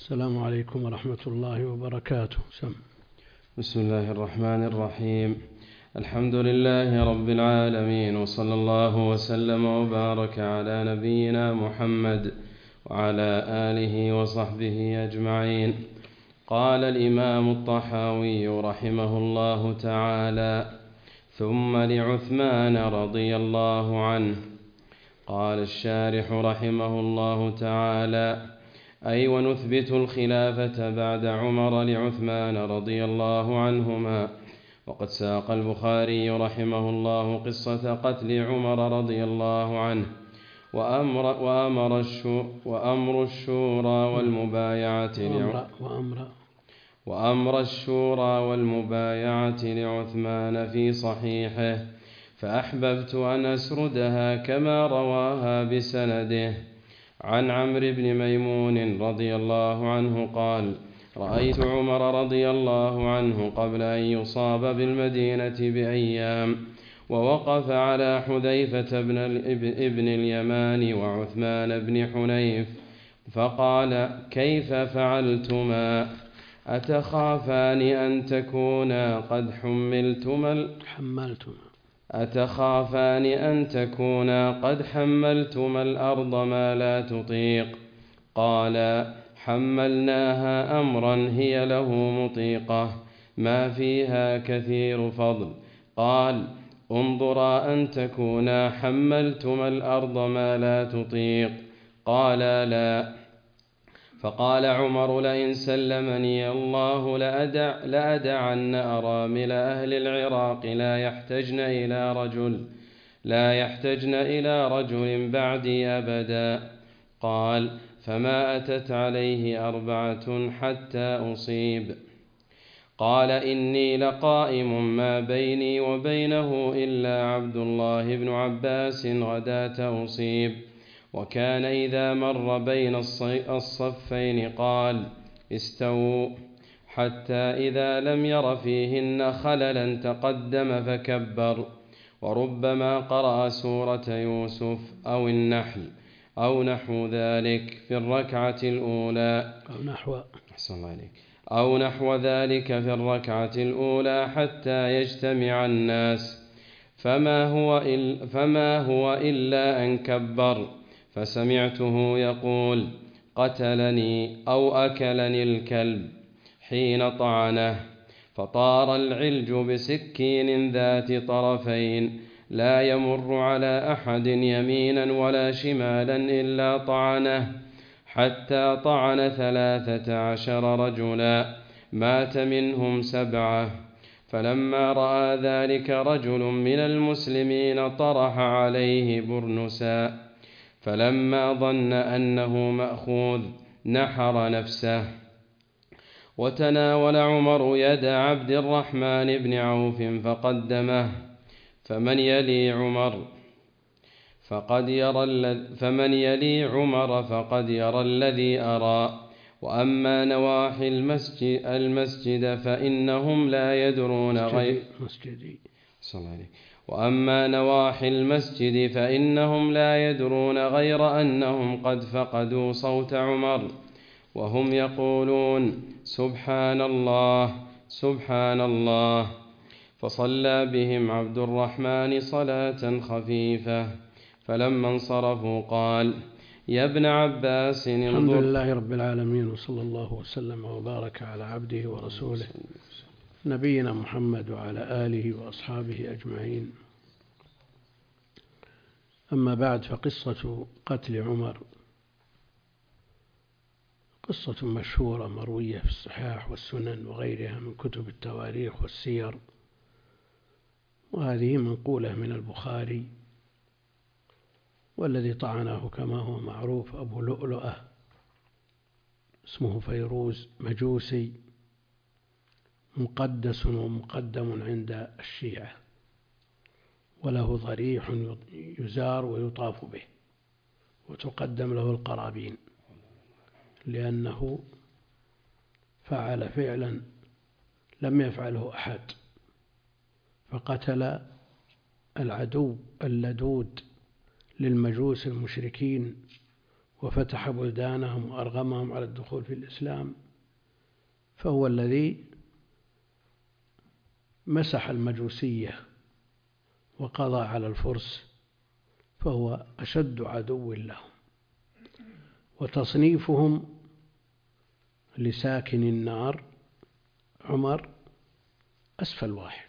السلام عليكم ورحمة الله وبركاته. بسم الله الرحمن الرحيم. الحمد لله رب العالمين، وصلى الله وسلم وبارك على نبينا محمد وعلى آله وصحبه أجمعين. قال الإمام الطحاوي رحمه الله تعالى: ثم لعثمان رضي الله عنه. قال الشارح رحمه الله تعالى: أي ونثبت الخلافة بعد عمر لعثمان رضي الله عنهما. وقد ساق البخاري رحمه الله قصة قتل عمر رضي الله عنه وأمر الشورى والمبايعة لعثمان في صحيحه، فأحببت أن أسردها كما رواها بسنده عن عمرو بن ميمون رضي الله عنه قال: رأيت عمر رضي الله عنه قبل أن يصاب بالمدينة بأيام، ووقف على حذيفة ابن اليمان وعثمان بن حنيف، فقال: كيف فعلتما؟ أتخافان أن تكونا قد حملتما الأرض ما لا تطيق؟ قال: حملناها أمرا هي له مطيقة ما فيها كثير فضل. قال: انظرا أن تكونا حملتما الأرض ما لا تطيق؟ قال: لا. فقال عمر: لئن سلمني الله لأدعن أرامل أهل العراق لا يحتجن إلى رجل بعدي أبدا. قال: فما أتت عليه 4 حتى أصيب. قال: إني لقائم ما بيني وبينه إلا عبد الله بن عباس غداة أصيب. وكان إذا مر بين الصفين قال: استووا، حتى إذا لم ير فيهن خللا تقدم فكبر. وربما قرأ سورة يوسف أو النحل أو نحو ذلك في الركعة الأولى حتى يجتمع الناس، فما هو إلا أن كبر، فسمعته يقول: قتلني أو أكلني الكلب، حين طعنه، فطار العلج بسكين ذات طرفين لا يمر على أحد يمينا ولا شمالا إلا طعنه، حتى طعن 13 رجلا، مات منهم 7. فلما رأى ذلك رجل من المسلمين طرح عليه برنسا، فلما ظن أنه مأخوذ نحر نفسه. وتناول عمر يد عبد الرحمن بن عوف فقدمه، فمن يلي عمر فقد يرى الذي أرى. وأما نواحي المسجد فإنهم لا يدرون غير أنهم قد فقدوا صوت عمر، وهم يقولون: سبحان الله سبحان الله. فصلى بهم عبد الرحمن صلاة خفيفة، فلما انصرفوا قال: يا ابن عباس انظر. الحمد لله رب العالمين، وصلى الله وسلم وبارك على عبده ورسوله نبينا محمد وعلى آله وأصحابه أجمعين. أما بعد، فقصة قتل عمر قصة مشهورة مروية في الصحاح والسنن وغيرها من كتب التواريخ والسير، وهذه منقولة من البخاري، والذي طعنه كما هو معروف أبو لؤلؤة اسمه فيروز، مجوسي مقدس ومقدم عند الشيعة، وله ضريح يزار ويطاف به وتقدم له القرابين، لأنه فعل فعلا لم يفعله أحد، فقتل العدو اللدود للمجوس المشركين وفتح بلدانهم وأرغمهم على الدخول في الإسلام، فهو الذي مسح المجوسية وقضى على الفرس، فهو أشد عدو لهم. وتصنيفهم لساكن النار عمر أسفل واحد،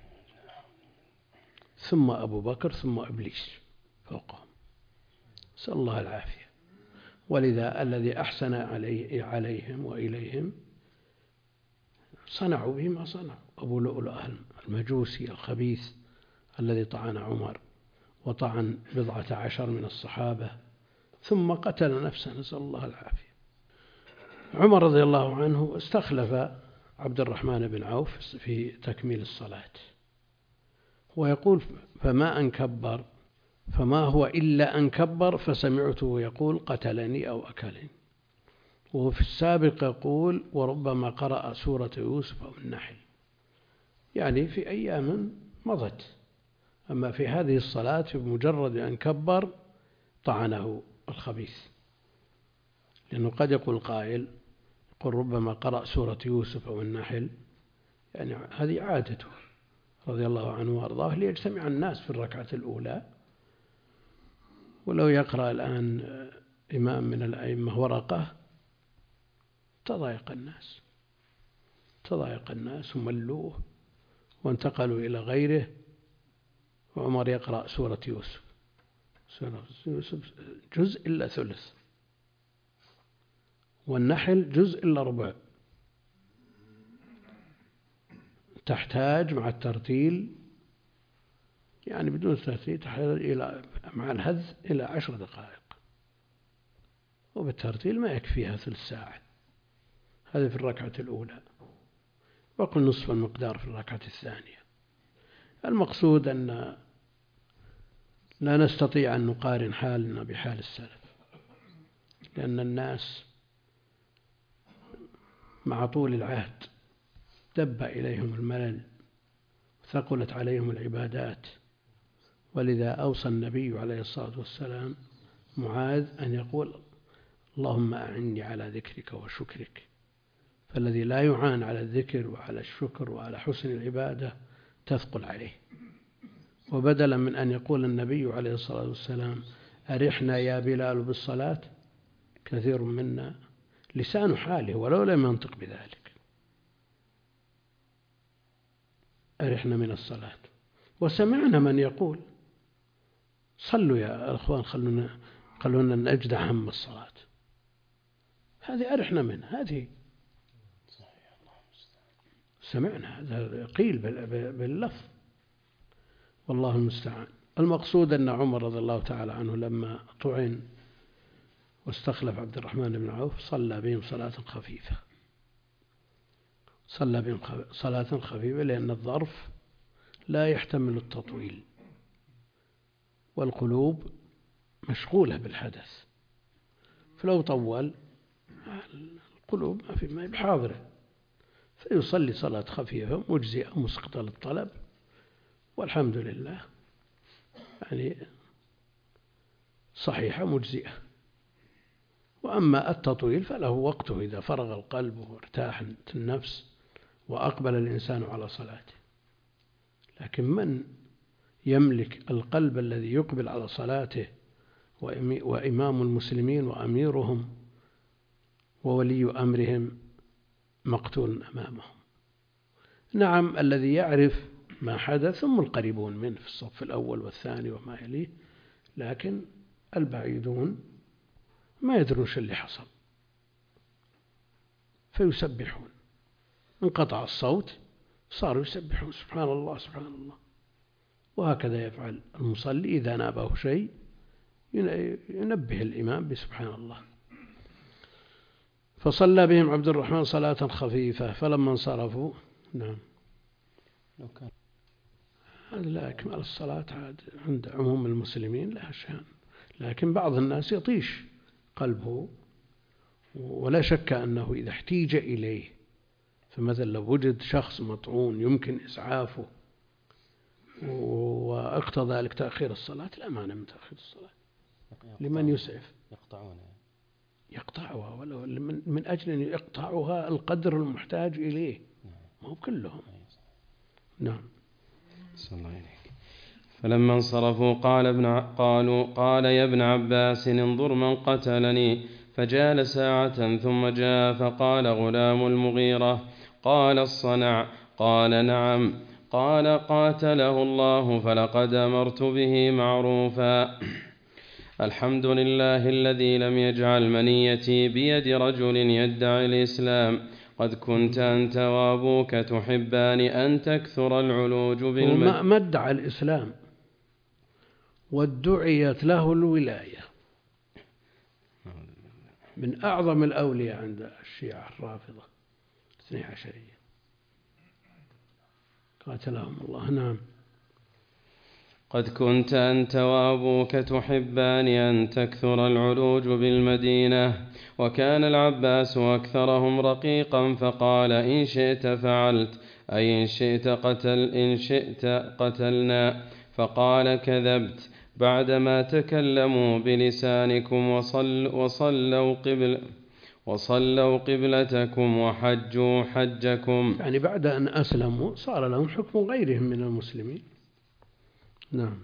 ثم أبو بكر، ثم إبليس فوقهم، نسأل الله العافية. ولذا الذي أحسن عليهم وإليهم صنعوا به ما صنعوا. أبو لؤلؤ المجوسي الخبيث الذي طعن عمر وطعن 11 من الصحابة ثم قتل نفسه، نسأل الله العافية. عمر رضي الله عنه استخلف عبد الرحمن بن عوف في تكميل الصلاة، ويقول فما أن كبر فما هو إلا أن كبر فسمعته يقول قتلني أو أكلني. وفي السابق يقول وربما قرأ سورة يوسف أو النحل، يعني في أيام مضت. أما في هذه الصلاة بمجرد أن كبر طعنه الخبيث، لأنه قد يقول قائل يقول ربما قرأ سورة يوسف أو النحل، يعني هذه عادته رضي الله عنه وأرضاه ليجتمع الناس في الركعة الأولى. ولو يقرأ الآن إمام من الأئمة ورقة تضايق الناس وملوه وانتقلوا إلى غيره. وعمر يقرأ سورة يوسف جزء إلا ثلث، والنحل جزء إلا ربع، تحتاج مع الترتيل، يعني بدون ترتيل تحتاج مع الهذ إلى 10 دقائق، وبالترتيل ما يكفيها ثلث ساعة. هذا في الركعة الأولى، وقل نصف المقدار في الركعة الثانية. المقصود أن لا نستطيع أن نقارن حالنا بحال السلف، لأن الناس مع طول العهد دب إليهم الملل، ثقلت عليهم العبادات. ولذا أوصى النبي عليه الصلاة والسلام معاذ أن يقول اللهم أعني على ذكرك وشكرك، فالذي لا يعان على الذكر وعلى الشكر وعلى حسن العبادة تثقل عليه. وبدلا من أن يقول النبي عليه الصلاة والسلام أرحنا يا بلال بالصلاة، كثير منا لسان حاله ولو لم ينطق بذلك، أرحنا من الصلاة. وسمعنا من يقول صلوا يا أخوان، خلونا نجدع هم الصلاة، هذه أرحنا منه، هذه سمعنا هذا قيل باللفظ، والله المستعان. المقصود أن عمر رضي الله تعالى عنه لما طعن واستخلف عبد الرحمن بن عوف صلى بهم صلاة خفيفة، لأن الظرف لا يحتمل التطويل، والقلوب مشغولة بالحدث، فلو طول القلوب ما هي بحاضرة، فيصلي صلاة خفيفة مجزئة مسقطة للطلب، والحمد لله يعني صحيحة مجزئة. وأما التطويل فله وقته إذا فرغ القلب وارتاحت النفس وأقبل الإنسان على صلاته. لكن من يملك القلب الذي يقبل على صلاته وإمام المسلمين وأميرهم وولي أمرهم مقتول أمامهم؟ نعم، الذي يعرف ما حدث هم القريبون منه في الصف الأول والثاني وما يليه، لكن البعيدون ما يدرون شو اللي حصل، فيسبحون. انقطع الصوت صاروا يسبحون سبحان الله سبحان الله. وهكذا يفعل المصلي إذا نابه شيء ينبه الإمام بسبحان الله. فصلى بهم عبد الرحمن صلاة خفيفة، فلما انصرفوا نعم هذا لا إكمال الصلاة عند عموم المسلمين لا شأن، لكن بعض الناس يطيش قلبه، ولا شك أنه إذا احتيج إليه، فمثلا لو وجد شخص مطعون يمكن إسعافه واقتضى ذلك تأخير الصلاة، لا مانع من تأخير الصلاة لمن يسعف. يقطعها، ولو من أجل أن يقطعها القدر المحتاج إليه، ما هو كلهم. نعم. صلى الله عليك. فلما انصرفوا قال يا ابن عباس انظر من قتلني. فجال ساعة ثم جاء فقال غلام المغيرة قال الصنع؟ قال نعم. قال قاتله الله، فلقد أمرت به معروفا. الحمد لله الذي لم يجعل منيتي بيد رجل يدعي الإسلام. قد كنت أنت وأبوك تحبان أن تكثر العلوج وما ما ادعى الإسلام، وادعيت له الولاية، من أعظم الأولياء عند الشيعة الرافضة 12 قاتلهم الله. نعم. قد كنت أنت وأبوك تحبان أن تكثر العلوج بالمدينة، وكان العباس أكثرهم رقيقا، فقال إن شئت فعلت، أي إن شئت قتلنا. فقال كذبت، بعدما تكلموا بلسانكم وصلوا قبلتكم وحجوا حجكم. يعني بعد أن أسلموا صار لهم حكم غيرهم من المسلمين. نعم.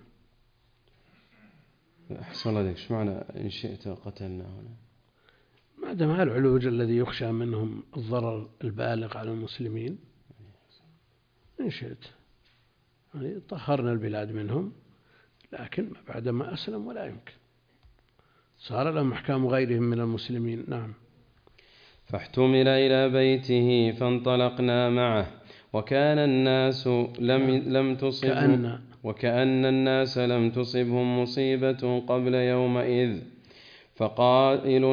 أحسن الله، إيش معنى إن شئت قتلنا هنا؟ ما دام العلوج الذي يخشى منهم الضرر البالغ على المسلمين، إن شئت يعني طهرنا البلاد منهم، لكن بعد ما أسلم ولا يمكن، صار لهم أحكام غيرهم من المسلمين. نعم. فاحتمل إلى بيته فانطلقنا معه، وكان الناس لم تصبهم مصيبة قبل يومئذ. فقائل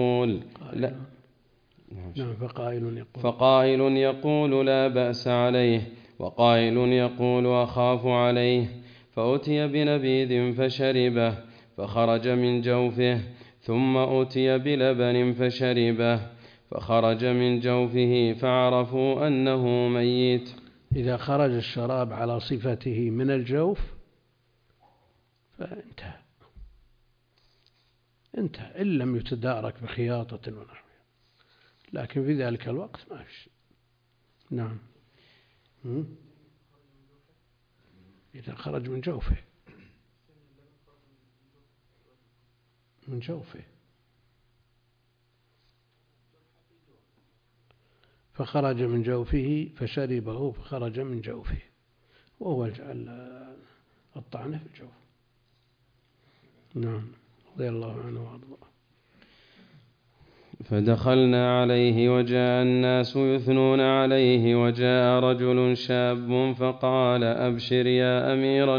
يقول لا بأس عليه، وقائل يقول أخاف عليه. فأتي بنبيذ فشربه فخرج من جوفه، ثم أتي بلبن فشربه فخرج من جوفه، فعرفوا أنه ميت. إذا خرج الشراب على صفته من الجوف فانتهى، إن لم يتدارك بخياطة ونحوها، لكن في ذلك الوقت ما فيش. نعم. إذا خرج من جوفه فخرج من جوفه فشربه فخرج من جوفه، وهو الطعنة في الجوف. نعم. رضي الله عنه وارضاه. فدخلنا عليه وجاء الناس يثنون عليه، وجاء رجل شاب فقال أبشر يا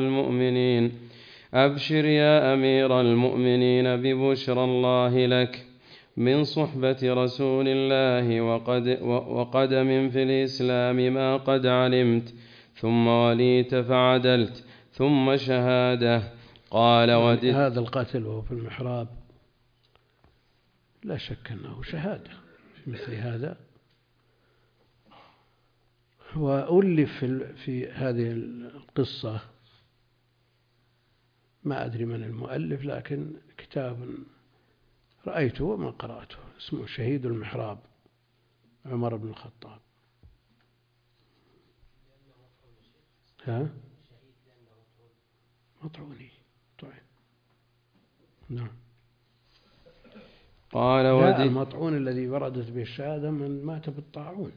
أمير المؤمنين ببشرى الله لك من صحبة رسول الله وقدم في الإسلام ما قد علمت، ثم وليت فعدلت، ثم شهادة. قال هذا القتل وهو في المحراب لا شك أنه شهادة في مثل هذا. وألف في هذه القصة، ما أدري من المؤلف، لكن كتاب رأيته وما قرأته اسمه شهيد المحراب، عمر بن الخطاب. مطعوني طعن. نعم. قال المطعون الذي وردت به الشهادة من مات بالطاعون.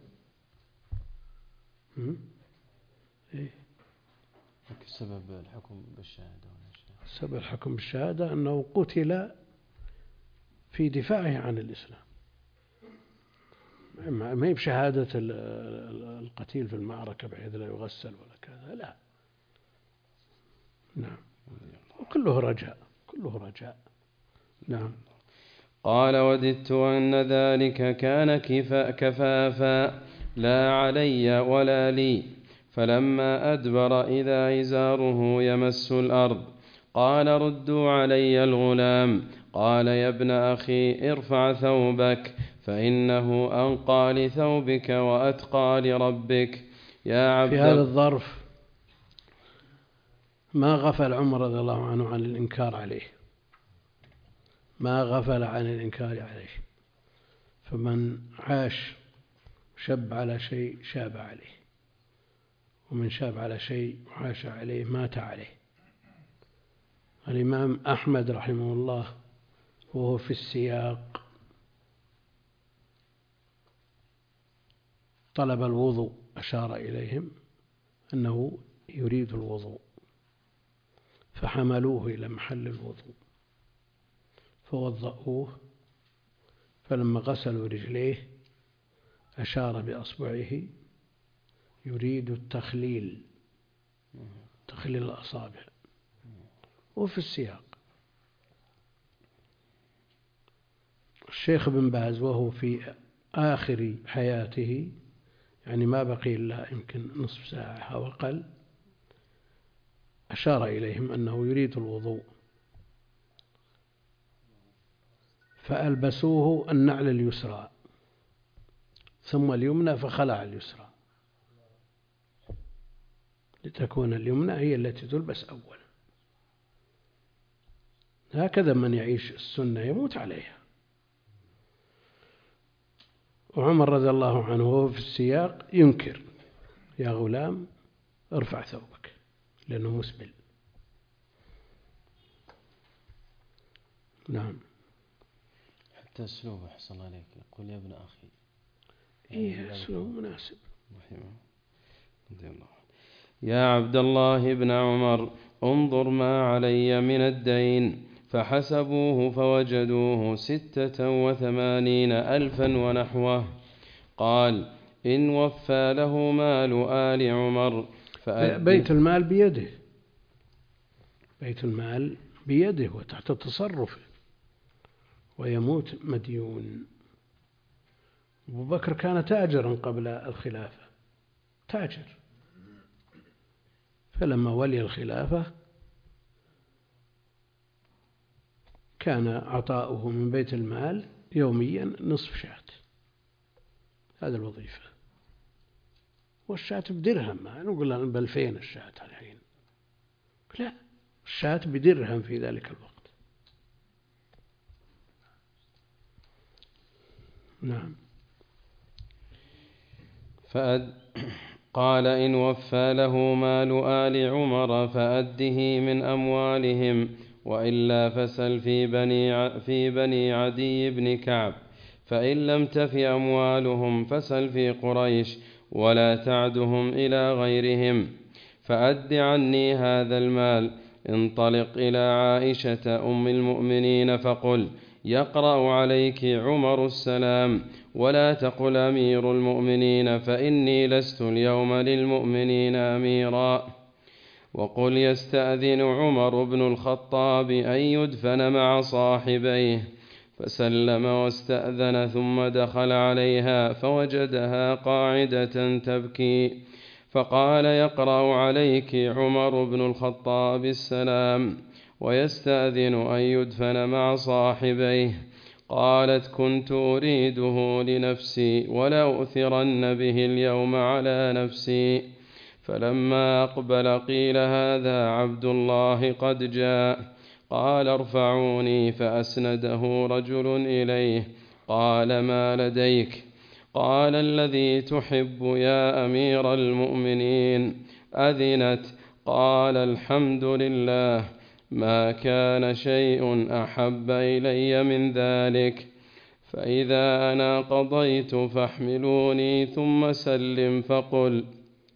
سبب الحكم بالشهادة؟ سبب الحكم بالشهادة أنه قتل في دفاعه عن الإسلام، ما هي بشهادة القتيل في المعركة بحيث لا يغسل ولا كذا، لا. نعم. وكله رجاء. نعم. قال وددت أن ذلك كان كفافا لا علي ولا لي. فلما أدبر إذا إزاره يمس الأرض. قال ردوا علي الغلام. قال يا ابن أخي ارفع ثوبك، فإنه أنقى لثوبك وأتقى لربك. يا عبد في هذا الظرف ما غفل عمر رضي الله عنه عن الإنكار عليه، ما غفل عن الإنكار عليه. فمن عاش شب على شيء شاب عليه، ومن شاب على شيء وعاش عليه مات عليه. الإمام أحمد رحمه الله وهو في السياق طلب الوضوء، أشار إليهم أنه يريد الوضوء، فحملوه إلى محل الوضوء فوضؤوه، فلما غسلوا رجليه أشار بأصبعه يريد التخليل، تخليل الأصابع، وفي السياق. الشيخ بن باز وهو في آخر حياته، يعني ما بقي إلا يمكن نصف ساعة أو أقل، أشار إليهم أنه يريد الوضوء، فألبسوه النعل اليسرى ثم اليمنى، فخلع اليسرى لتكون اليمنى هي التي تلبس أولا. هكذا من يعيش السنة يموت عليها. وعمر رضي الله عنه وهو في السياق ينكر: يا غلام ارفع ثوبك، لأنه مسبل. نعم. حتى أسلوبه أحسن عليك، يقول يا ابن أخي. إيه، أسلوب مناسب. يا عبد الله بن عمر، انظر ما علي من الدين. فحسبوه فوجدوه 86,000 ونحوه. قال: إن وفى له مال آل عمر بيت المال بيده، بيت المال بيده وتحت تصرفه، ويموت مديون. أبو بكر كان تاجرا قبل الخلافة، تاجر، فلما ولي الخلافة كان عطاؤه من بيت المال يوميا نصف شاة، هذا الوظيفة. والشاة بدرهم، ما نقول ب2000 الشاة الحين، لا، الشاة بدرهم في ذلك الوقت. نعم. قال: إن وفى له مال آل عمر فأده من أموالهم، وإلا فسل في بني عدي بن كعب، فإن لم تف أموالهم فسل في قريش، ولا تعدهم إلى غيرهم. فأد عني هذا المال. انطلق إلى عائشة أم المؤمنين فقل: يقرأ عليك عمر السلام، ولا تقل أمير المؤمنين، فإني لست اليوم للمؤمنين أميرا. وقل: يستأذن عمر بن الخطاب أن يدفن مع صاحبيه. فسلم واستأذن، ثم دخل عليها فوجدها قاعدة تبكي، فقال: يقرأ عليك عمر بن الخطاب السلام، ويستأذن أن يدفن مع صاحبيه. قالت: كنت أريده لنفسي، ولأؤثرن به اليوم على نفسي. فلما أقبل قيل: هذا عبد الله قد جاء. قال: ارفعوني. فأسنده رجل إليه. قال: ما لديك؟ قال: الذي تحب يا أمير المؤمنين أذنت. قال: الحمد لله، ما كان شيء أحب إلي من ذلك. فإذا أنا قضيت فاحملوني، ثم سلم فقل: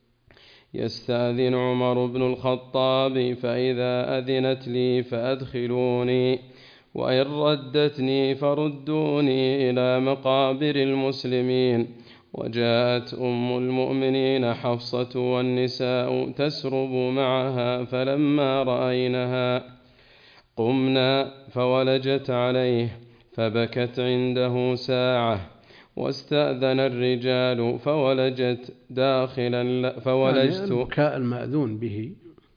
يستأذن عمر بن الخطاب، فإذا أذنت لي فأدخلوني، وإن ردتني فردوني إلى مقابر المسلمين. وجاءت أم المؤمنين حفصة والنساء تسرب معها، فلما رأينها قمنا فولجت عليه، فبكت عنده ساعة. واستأذن الرجال فولجت داخلا، فولجت. يعني البكاء المأذون به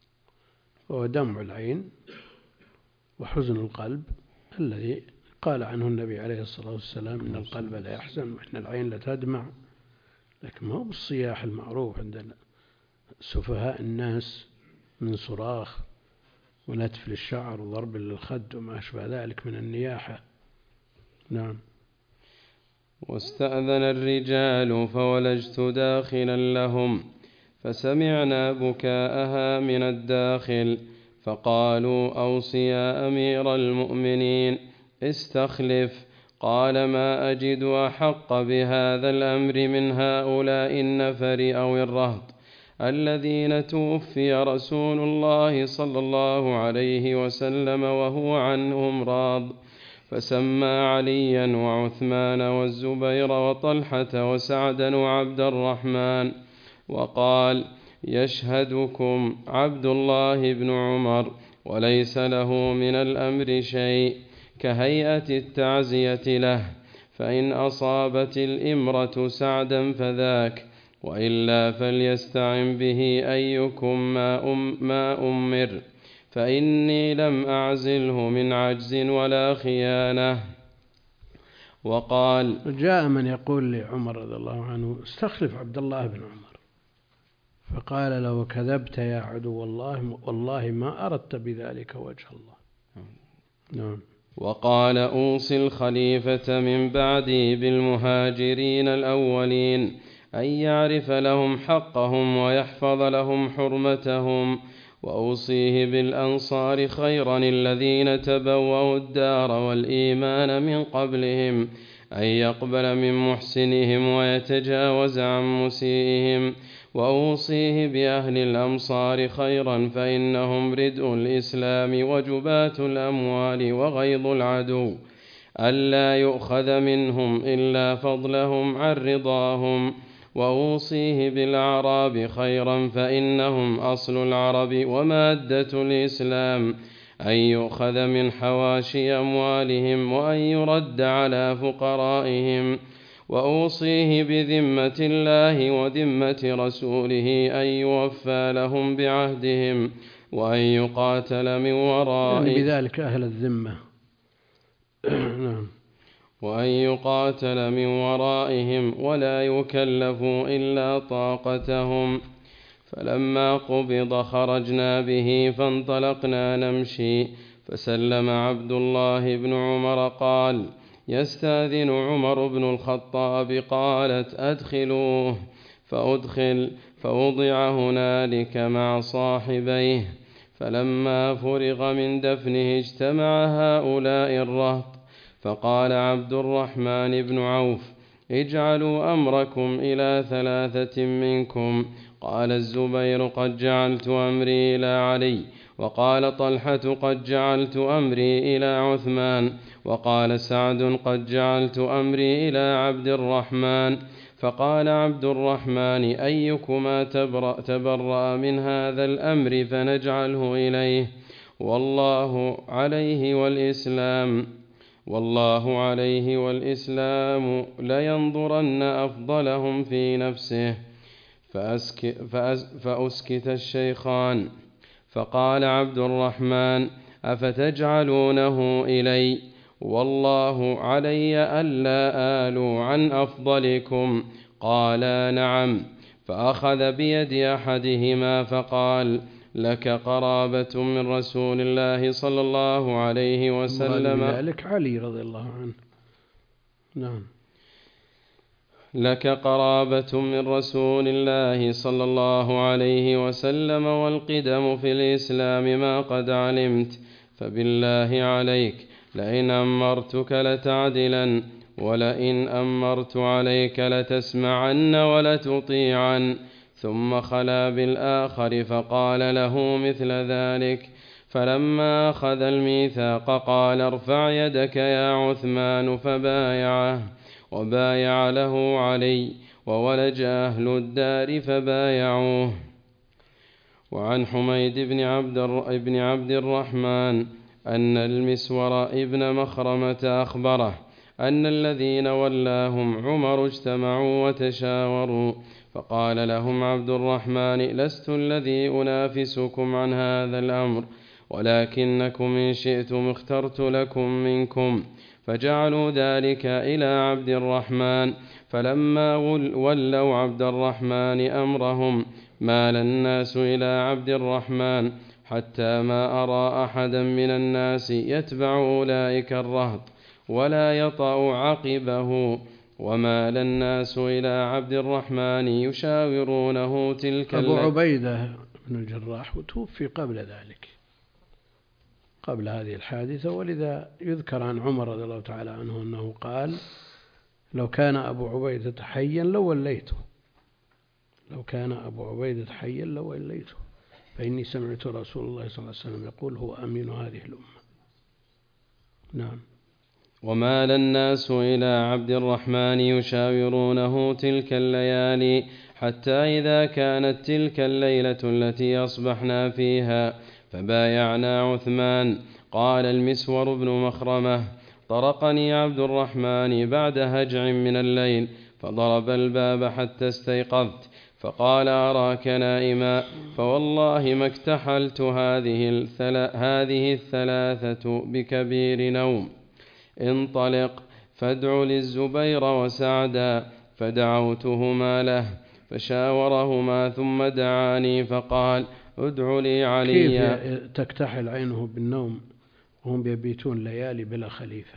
هو دمع العين وحزن القلب الذي قال عنه النبي عليه الصلاة والسلام: إن القلب لا يحزن وإن العين لتدمع. لكن ما هو بالصياح المعروف عندنا سفهاء الناس من صراخ ونتف للشعر وضرب للخد وما أشبه ذلك من النياحة. نعم. واستأذن الرجال فولجت داخلا لهم فسمعنا بكاءها من الداخل فقالوا أوص يا أمير المؤمنين استخلف. قال ما أجد أحق بهذا الأمر من هؤلاء النفر أو الرهط الذين توفي رسول الله صلى الله عليه وسلم وهو عنهم راض. فسمى عليا وعثمان والزبير وطلحة وسعدا وعبد الرحمن وقال يشهدكم عبد الله بن عمر وليس له من الأمر شيء كهيئة التعزية له، فإن أصابت الإمرة سعدا فذاك، وإلا فليستعن به أيكم ما أمر، فإني لم أعزله من عجز ولا خيانة. وقال جاء من يقول لعمر رضي الله عنه استخلف عبد الله بن عمر، فقال له كذبت يا عدو الله، والله ما أردت بذلك وجه الله. نعم. وقال أوصي الخليفة من بعدي بالمهاجرين الأولين أن يعرف لهم حقهم ويحفظ لهم حرمتهم، وأوصيه بالأنصار خيرا الذين تبوأوا الدار والإيمان من قبلهم أن يقبل من محسنهم ويتجاوز عن مسيئهم، وأوصيه بأهل الأمصار خيرا فإنهم ردء الإسلام وجبات الأموال وغيظ العدو، ألا يؤخذ منهم إلا فضلهم عن رضاهم. وأوصيه بالأعراب خيرا فإنهم أصل العرب ومادة الإسلام، أن يؤخذ من حواشي أموالهم وأن يرد على فقرائهم. وأوصيه بذمة الله وذمة رسوله أن يوفى لهم بعهدهم وأن يقاتل من ورائهم، يعني بذلك أهل الذمة. نعم. وأن يقاتل من ورائهم ولا يكلفوا إلا طاقتهم. فلما قبض خرجنا به فانطلقنا نمشي، فسلم عبد الله بن عمر قال يستأذن عمر بن الخطاب، قالت أدخلوه، فأدخل فوضع هنالك مع صاحبيه. فلما فرغ من دفنه اجتمع هؤلاء الرهط، فقال عبد الرحمن بن عوف اجعلوا أمركم إلى 3 منكم. قال الزبير قد جعلت أمري إلى علي، وقال طلحة قد جعلت أمري إلى عثمان، وقال سعد قد جعلت أمري إلى عبد الرحمن. فقال عبد الرحمن أيكما تبرأ من هذا الأمر فنجعله إليه، والله عليه والإسلام لينظرن أفضلهم في نفسه. فأسكت الشيخان. فقال عبد الرحمن أفتجعلونه إلي، والله علي ألا آلوا عن أفضلكم. قالا نعم. فأخذ بيد أحدهما فقال لك قرابة من رسول الله صلى الله عليه وسلم، ذلك علي رضي الله عنه. نعم. لك قرابة من رسول الله صلى الله عليه وسلم والقدم في الإسلام ما قد علمت، فبالله عليك لئن أمرتك لتعدلا، ولئن أمرت عليك لتسمعن ولتطيعن. ثم خلا بالآخر فقال له مثل ذلك. فلما أخذ الميثاق قال ارفع يدك يا عثمان، فبايعه، وبايع له علي، وولج أهل الدار فبايعوه. وعن حميد بن عبد الرحمن أن المسور ابن مخرمة أخبره أن الذين ولاهم عمر اجتمعوا وتشاوروا، فقال لهم عبد الرحمن لست الذي أنافسكم عن هذا الأمر، ولكنكم إن شئتم اخترت لكم منكم. فجعلوا ذلك إلى عبد الرحمن. فلما ولوا عبد الرحمن أمرهم مال الناس إلى عبد الرحمن، حتى ما أرى أحدا من الناس يتبع أولئك الرهط ولا يطأ عقبه. ومال الناس إلى عبد الرحمن يشاورونه تلك أبو عبيدة بن الجراح وتوفي قبل ذلك، قبل هذه الحادثة، ولذا يذكر عن عمر رضي الله تعالى عنه أنه قال: لو كان أبو عبيدة حيا لوليته، لو كان أبو عبيدة حيا لوليته، فإني سمعت رسول الله صلى الله عليه وسلم يقول: هو أمين هذه الأمة. نعم. ومال الناس إلى عبد الرحمن يشاورونه تلك الليالي حتى إذا كانت تلك الليلة التي أصبحنا فيها فبايعنا عثمان. قال المسور بن مخرمة: طرقني عبد الرحمن بعد هجع من الليل فضرب الباب حتى استيقظت، فقال: أراك نائما، فوالله ما اكتحلت هذه الثلاثة بكبير نوم. انطلق فادع للزبير وسعدا. فدعوتهما له فشاورهما ثم دعاني فقال: ادع لي عليا. كيف تكتحل عينه بالنوم وهم يبيتون ليالي بلا خليفة؟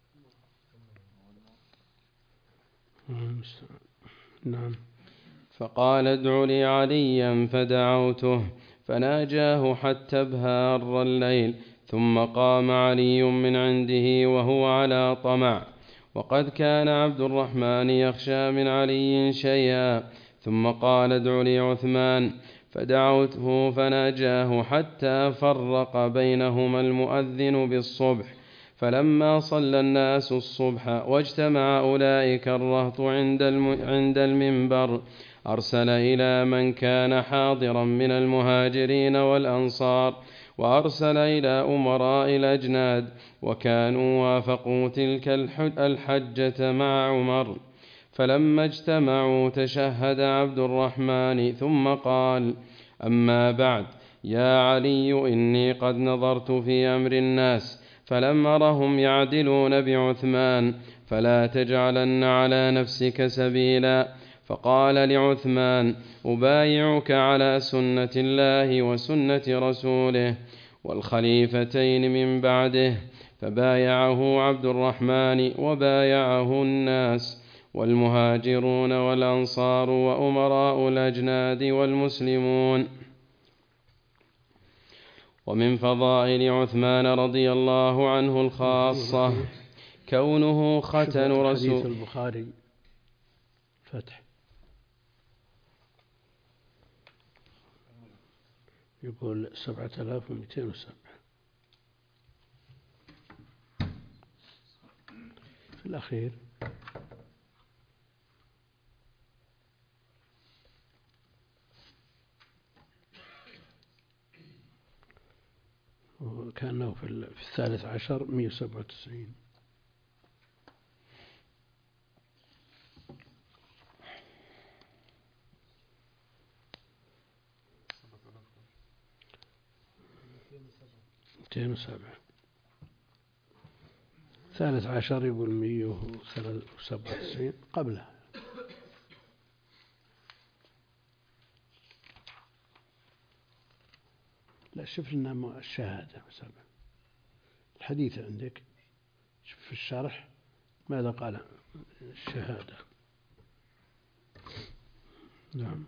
نعم. فقال: ادع لي عليا، فدعوته فناجاه حتى ابهار الليل، ثم قام علي من عنده وهو على طمع، وقد كان عبد الرحمن يخشى من علي شيئا، ثم قال: ادع لي عثمان، فدعوته فناجاه حتى فرق بينهما المؤذن بالصبح. فلما صلى الناس الصبح واجتمع أولئك الرهط عند المنبر أرسل إلى من كان حاضرا من المهاجرين والأنصار، وأرسل إلى أمراء الأجناد، وكانوا وافقوا تلك الحجة مع عمر. فلما اجتمعوا تشهد عبد الرحمن ثم قال: أما بعد، يا علي، إني قد نظرت في أمر الناس فلم أرهم يعدلون بعثمان، فلا تجعلن على نفسك سبيلا. فقال لعثمان: أبايعك على سنة الله وسنة رسوله والخليفتين من بعده. فبايعه عبد الرحمن وبايعه الناس والمهاجرون والأنصار وأمراء الأجناد والمسلمون. ومن فضائل عثمان رضي الله عنه الخاصة كونه ختن رسول. حديث البخاري فتح يقول 7207 في الأخير. وكأنه في 13 197. ثالث عشر يقول 197 قبلها. لا، شوف لنا الشهادة مثلا، الحديث عندك شوف في الشرح ماذا قال الشهادة. نعم.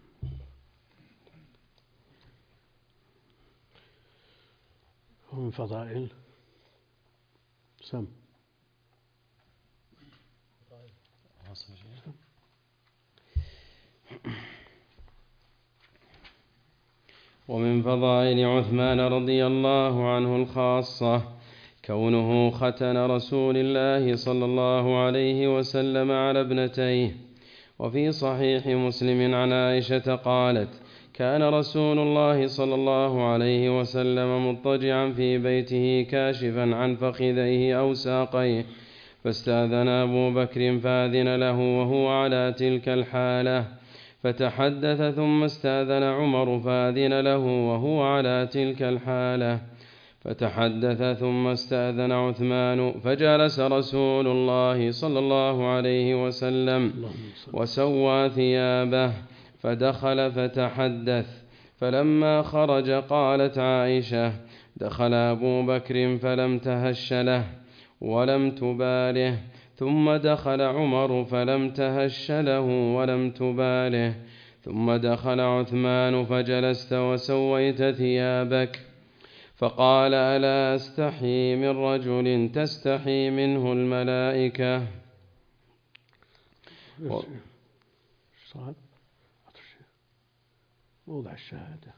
ومن فضائل سم ومن فضائل عثمان رضي الله عنه الخاصة كونه ختن رسول الله صلى الله عليه وسلم على ابنتيه. وفي صحيح مسلم عن عائشة قالت: كان رسول الله صلى الله عليه وسلم مضطجعا في بيته كاشفا عن فخذيه أو ساقيه، فاستأذن أبو بكر فأذن له وهو على تلك الحالة، فتحدث، ثم استأذن عمر فأذن له وهو على تلك الحالة، فتحدث، ثم استأذن عثمان، فجلس رسول الله صلى الله عليه وسلم وسوى ثيابه، فدخل فتحدث، فلما خرج قالت عائشة: دخل أبو بكر فلم تهش له ولم تباله، ثم دخل عمر فلم تهش له ولم تباله، ثم دخل عثمان فجلست وسويت ثيابك، فقال: ألا أستحي من رجل تستحي منه الملائكة. صعب موضع الشهادة.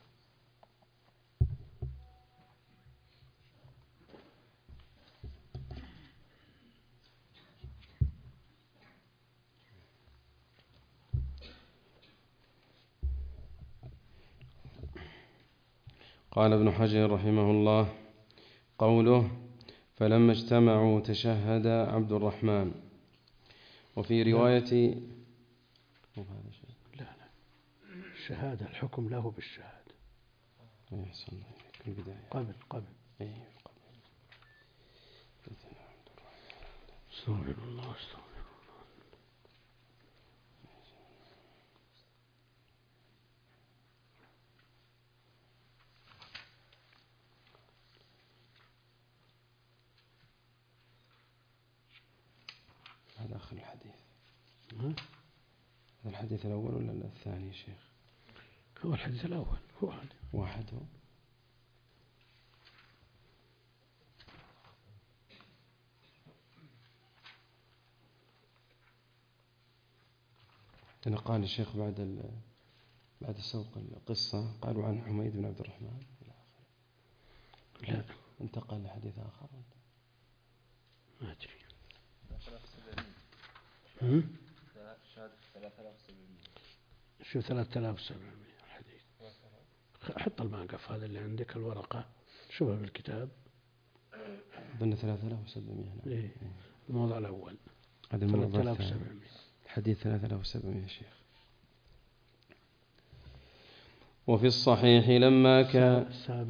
قال ابن حجر رحمه الله: قوله فلما اجتمعوا تشهد عبد الرحمن. وفي رواية لا الشهادة الحكم له بالشهادة قبل استغفر الله. هذا آخر الحديث. هذا الحديث الأول ولا الثاني يا شيخ؟ هو الحديث الأول. هو واحد هو. أنا قال الشيخ بعد سوق القصة قالوا عن حميد بن عبد الرحمن. لا انتقل لحديث آخر. ما أدري. شو 3700 الحديث. حط الماقف هذا اللي عندك الورقة شوفها بالكتاب. ظن 3700. إيه. الموضوع الأول هذا الموضوع 3700. الحديث 3700 يا شيخ. وفي الصحيح لما كان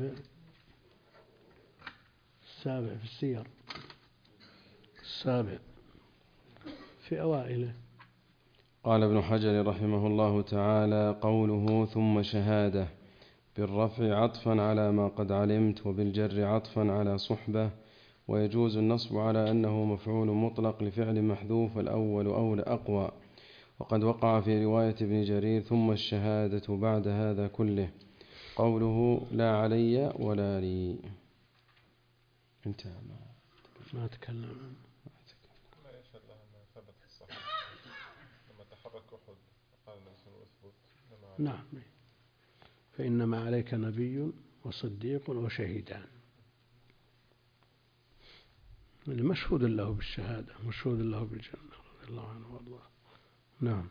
السابع في السير، السابع في أوائله. قال ابن حجر رحمه الله تعالى: قوله ثم شهادة بالرفع عطفا على ما قد علمت، وبالجر عطفا على صحبة، ويجوز النصب على أنه مفعول مطلق لفعل محذوف، الأول أولى أقوى. وقد وقع في رواية ابن جرير: ثم الشهادة بعد هذا كله. قوله لا علي ولا لي. انتهى. ما تكلم. ما يشهد لها ما ثبت في الصحيح لما تحرك أحد قال النبي صلى الله عليه وسلم: نعم، فإنما عليك نبي وصديق وشهيدان. مشهود له بالشهادة، مشهود له بالجنة رضي الله عنه وارضاه. نعم.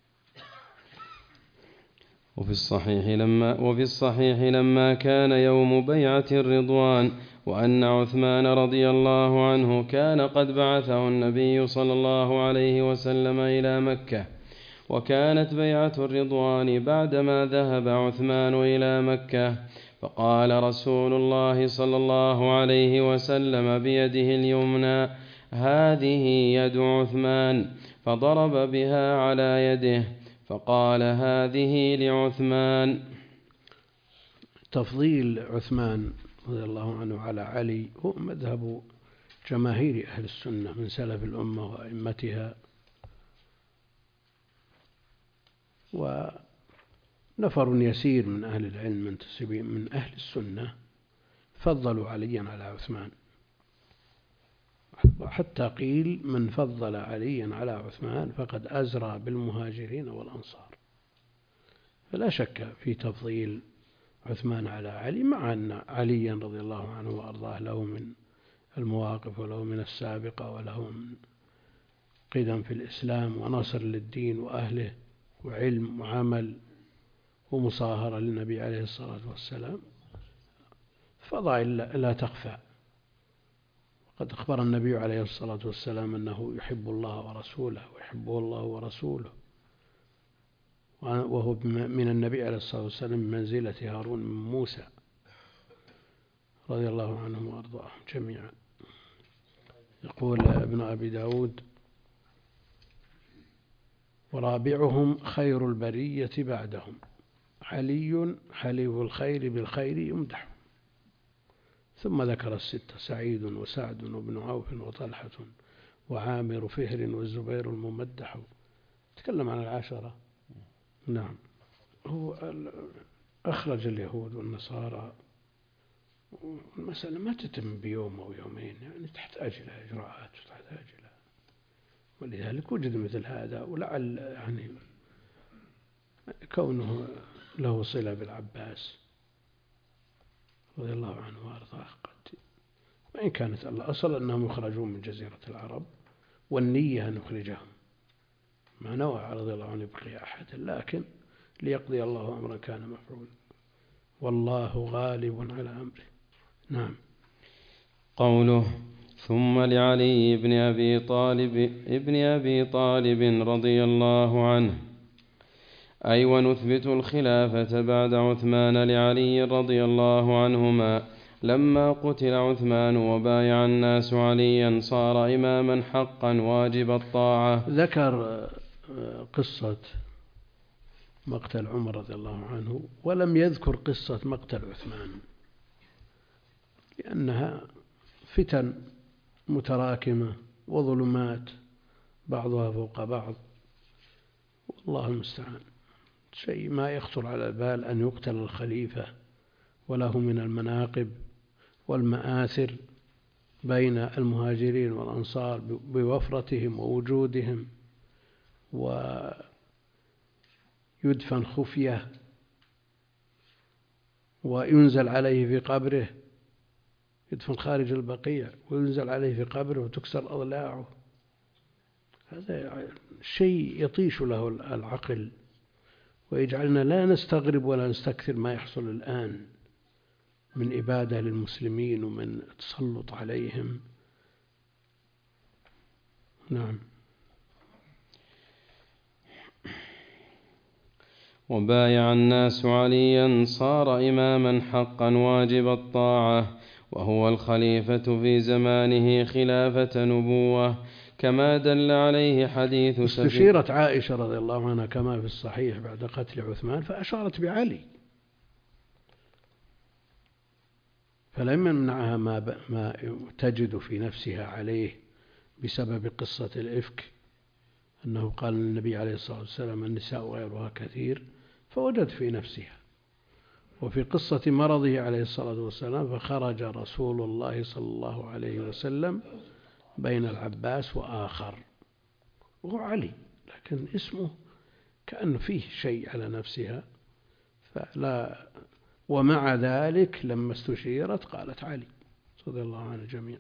وفي الصحيح لما كان يوم بيعة الرضوان وأن عثمان رضي الله عنه كان قد بعثه النبي صلى الله عليه وسلم إلى مكة، وكانت بيعة الرضوان بعدما ذهب عثمان إلى مكة، فقال رسول الله صلى الله عليه وسلم بيده اليمنى: هذه يد عثمان، فضرب بها على يده فقال: هذه لعثمان. تفضيل عثمان رضي الله عنه على علي هو مذهب جماهير أهل السنة من سلف الأمة وأئمتها، ونفر يسير من أهل العلم منتسبين من أهل السنة فضلوا عليا على عثمان، حتى قيل من فضل عليا على عثمان فقد أزرى بالمهاجرين والأنصار. فلا شك في تفضيل عثمان على علي، مع أن عليا رضي الله عنه وأرضاه له من المواقف وله من السابقة وله من قدم في الإسلام ونصر للدين وأهله وعلم وعمل ومصاهرة للنبي عليه الصلاة والسلام، فضائل لا تخفى. وقد أخبر النبي عليه الصلاة والسلام أنه يحب الله ورسوله ويحبه الله ورسوله، وهو من النبي عليه الصلاة والسلام بمنزلة هارون من موسى رضي الله عنهم وأرضاهم جميعا. يقول ابن أبي داود: ورابعهم خير البرية بعدهم، علي حليف الخير بالخير يمدح. ثم ذكر الستة: سعيد وسعد وابن عوف وطلحة وعامر فهر والزبير الممدح. تكلم عن العشرة. نعم. هو أخرج اليهود والنصارى. المسألة ما تتم بيوم أو يومين، يعني تحتاج إلى إجراءات وتحتاج إلى، ولذلك وجد مثل هذا. ولعل يعني كونه له صلة بالعباس رضي الله عنه وارضاه قد، وإن كانت الأصل أنهم يخرجون من جزيرة العرب، والنية أن يخرجهم، ما نوى رضي الله عنه يبقي أحد، لكن ليقضي الله أمرا كان مفعولا، والله غالب على أمره. نعم. قوله: ثم لعلي بن أبي طالب رضي الله عنه، أي ونثبت الخلافة بعد عثمان لعلي رضي الله عنهما. لما قتل عثمان وبايع الناس عليا صار إماما حقا واجب الطاعة. ذكر قصة مقتل عمر رضي الله عنه، ولم يذكر قصة مقتل عثمان، لأنها فتن متراكمة وظلمات بعضها فوق بعض، والله المستعان. شيء ما يخطر على البال أن يقتل الخليفة وله من المناقب والمآثر بين المهاجرين والأنصار بوفرتهم ووجودهم، ويدفن خفية وينزل عليه في قبره، يدفن خارج البقيع وينزل عليه في قبره وتكسر أضلاعه. هذا شيء يطيش له العقل ويجعلنا لا نستغرب ولا نستكثر ما يحصل الآن من إبادة للمسلمين ومن تسلط عليهم. نعم. وبايع الناس عليا صار إماما حقا واجب الطاعة، وهو الخليفة في زمانه خلافة نبوة، كما دل عليه حديث استشيرت عائشة رضي الله عنها كما في الصحيح بعد قتل عثمان فأشارت بعلي، فلم يمنعها ما تجد في نفسها عليه بسبب قصة الإفك، أنه قال للنبي عليه الصلاة والسلام: النساء غيرها كثير، فوجد في نفسها. وفي قصة مرضه عليه الصلاة والسلام فخرج رسول الله صلى الله عليه وسلم بين العباس وآخر وهو علي، لكن اسمه كأنه فيه شيء على نفسها فلا. ومع ذلك لما استشيرت قالت علي رضي الله عنه الجميع.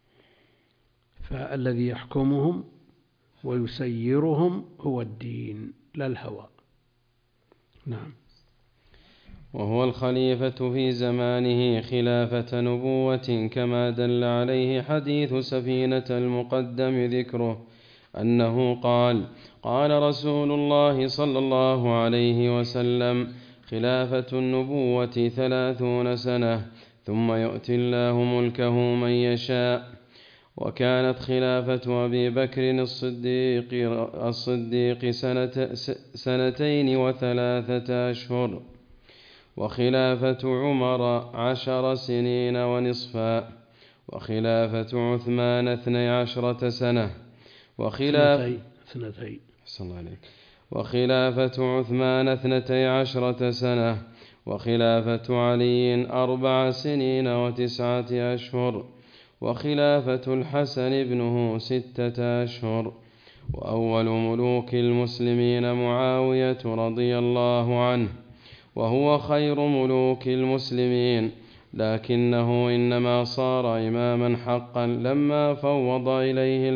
فالذي يحكمهم ويسيرهم هو الدين لا الهوى. نعم. وهو الخليفة في زمانه خلافة نبوة، كما دل عليه حديث سفينة المقدم ذكره أنه قال: قال رسول الله صلى الله عليه وسلم: خلافة النبوة 30 سنة، ثم يؤتي الله ملكه من يشاء. وكانت خلافة أبي بكر الصديق 2 و3 أشهر، وخلافة عمر 10 سنين ونصفا، وخلافة عثمان 12 سنة، وخلافة عثمان 12 سنة، وخلافة علي 4 سنين و9 أشهر، وخلافة الحسن ابنه 6 أشهر. وأول ملوك المسلمين معاوية رضي الله عنه، وهو خير ملوك المسلمين، لكنه إنما صار إماما حقا لما فوض إليه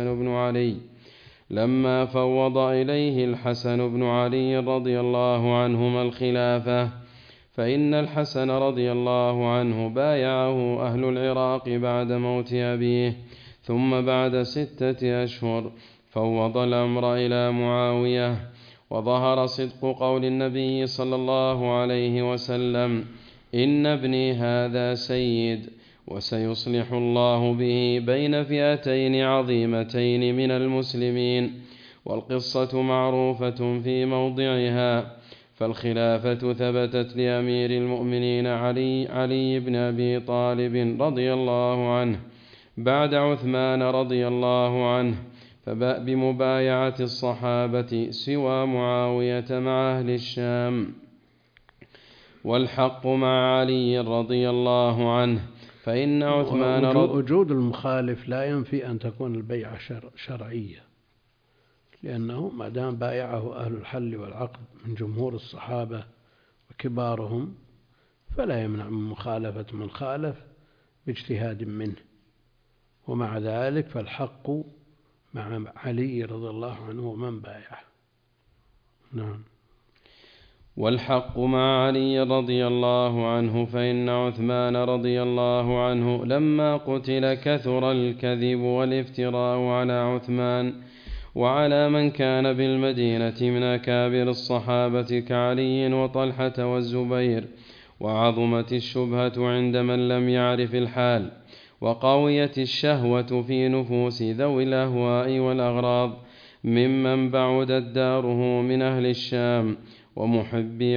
الحسن بن علي رضي الله عنهما الخلافة. فإن الحسن رضي الله عنه بايعه أهل العراق بعد موت أبيه، ثم بعد 6 أشهر فوض الأمر إلى معاوية. وظهر صدق قول النبي صلى الله عليه وسلم: إن ابني هذا سيد، وسيصلح الله به بين فئتين عظيمتين من المسلمين. والقصة معروفة في موضعها، فالخلافة ثبتت لأمير المؤمنين علي بن أبي طالب رضي الله عنه بعد عثمان رضي الله عنه، بمبايعة الصحابة سوى معاوية مع أهل الشام، والحق مع علي رضي الله عنه، فإن عثمان وجود المخالف لا ينفي أن تكون البيعة شرعية، لأنه ما دام بايعه أهل الحل والعقد من جمهور الصحابة وكبارهم فلا يمنع من مخالفة من خالف باجتهاد منه، ومع ذلك فالحق مع علي رضي الله عنه ومن بايعه. نعم. والحق مع علي رضي الله عنه، فإن عثمان رضي الله عنه لما قتل كثر الكذب والافتراء على عثمان وعلى من كان بالمدينة من أكابر الصحابة كعلي وطلحة والزبير، وعظمت الشبهة عند من لم يعرف الحال، وقويت الشهوة في نفوس ذوي الأهواء والأغراض ممن بعدت داره من أهل الشام، ومحبي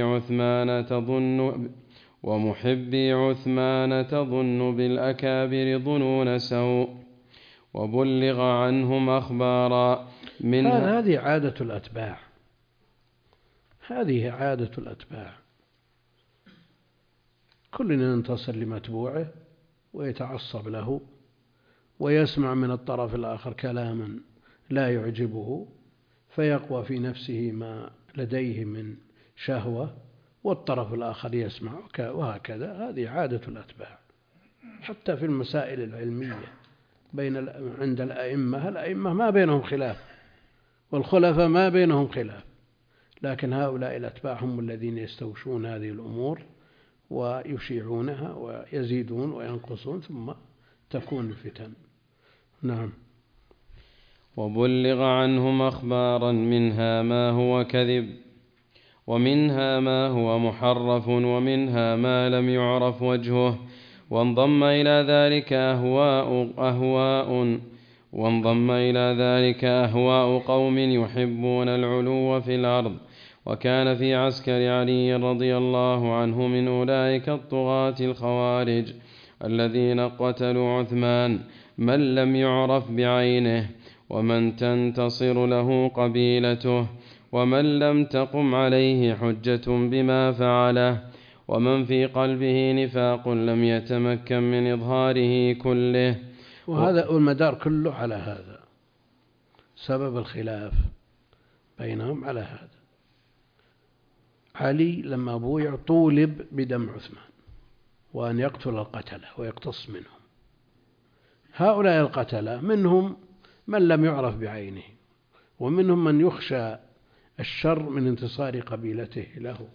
عثمان تظن بالأكابر ظنون سوء، وبلغ عنهم أخبارا منها. هذه عادة الأتباع، هذه عادة الأتباع، كل ينتصر لمتبوعه ويتعصب له ويسمع من الطرف الآخر كلاما لا يعجبه فيقوى في نفسه ما لديه من شهوة والطرف الآخر يسمع، وهكذا. هذه عادة الأتباع حتى في المسائل العلمية عند الأئمة ما بينهم خلاف، والخلفاء ما بينهم خلاف، لكن هؤلاء الأتباع هم الذين يستوشون هذه الأمور ويشيعونها ويزيدون وينقصون ثم تكون الفتن. نعم. وبلغ عنهم أخبارا منها ما هو كذب، ومنها ما هو محرف، ومنها ما لم يعرف وجهه، وانضم إلى ذلك أهواء قوم يحبون العلو في الأرض. وكان في عسكر علي رضي الله عنه من أولئك الطغاة الخوارج الذين قتلوا عثمان من لم يعرف بعينه، ومن تنتصر له قبيلته، ومن لم تقم عليه حجة بما فعله، ومن في قلبه نفاق لم يتمكن من إظهاره كله. وهذا المدار كله على هذا، سبب الخلاف بينهم على هذا. علي لما بويع طولب بدم عثمان وأن يقتل القتلة ويقتص منهم. هؤلاء القتلة منهم من لم يعرف بعينه، ومنهم من يخشى الشر من انتصار قبيلته له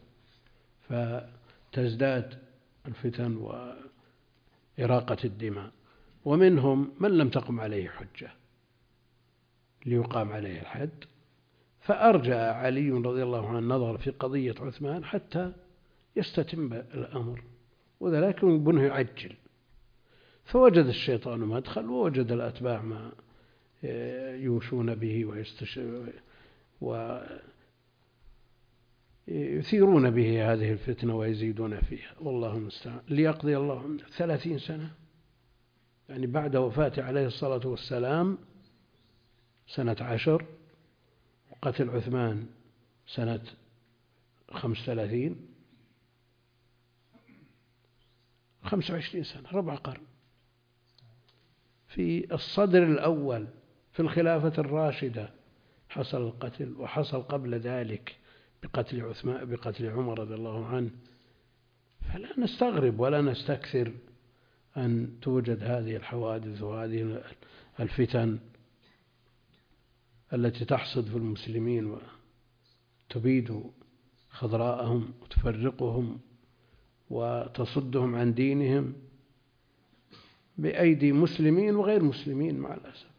فتزداد الفتن وإراقة الدماء، ومنهم من لم تقم عليه حجة ليقام عليه الحد، فأرجع علي رضي الله عنه النظر في قضية عثمان حتى يستتم الأمر، وذلك بنه يعجل، فوجد الشيطان مدخل ووجد الأتباع ما يوشون به ويثيرون به هذه الفتنة ويزيدون فيها، والله المستعان. ليقضي الله 30 سنة، يعني بعد وفاته عليه الصلاة والسلام سنة 10، وقتل عثمان سنة 35، 25 سنة، ربع قرن. في الصدر الأول في الخلافة الراشدة حصل القتل، وحصل قبل ذلك بقتل عمر رضي الله عنه. فلا نستغرب ولا نستكثر أن توجد هذه الحوادث وهذه الفتن التي تحصد في المسلمين وتبيد خضراءهم وتفرقهم وتصدهم عن دينهم بأيدي مسلمين وغير مسلمين مع الأسف.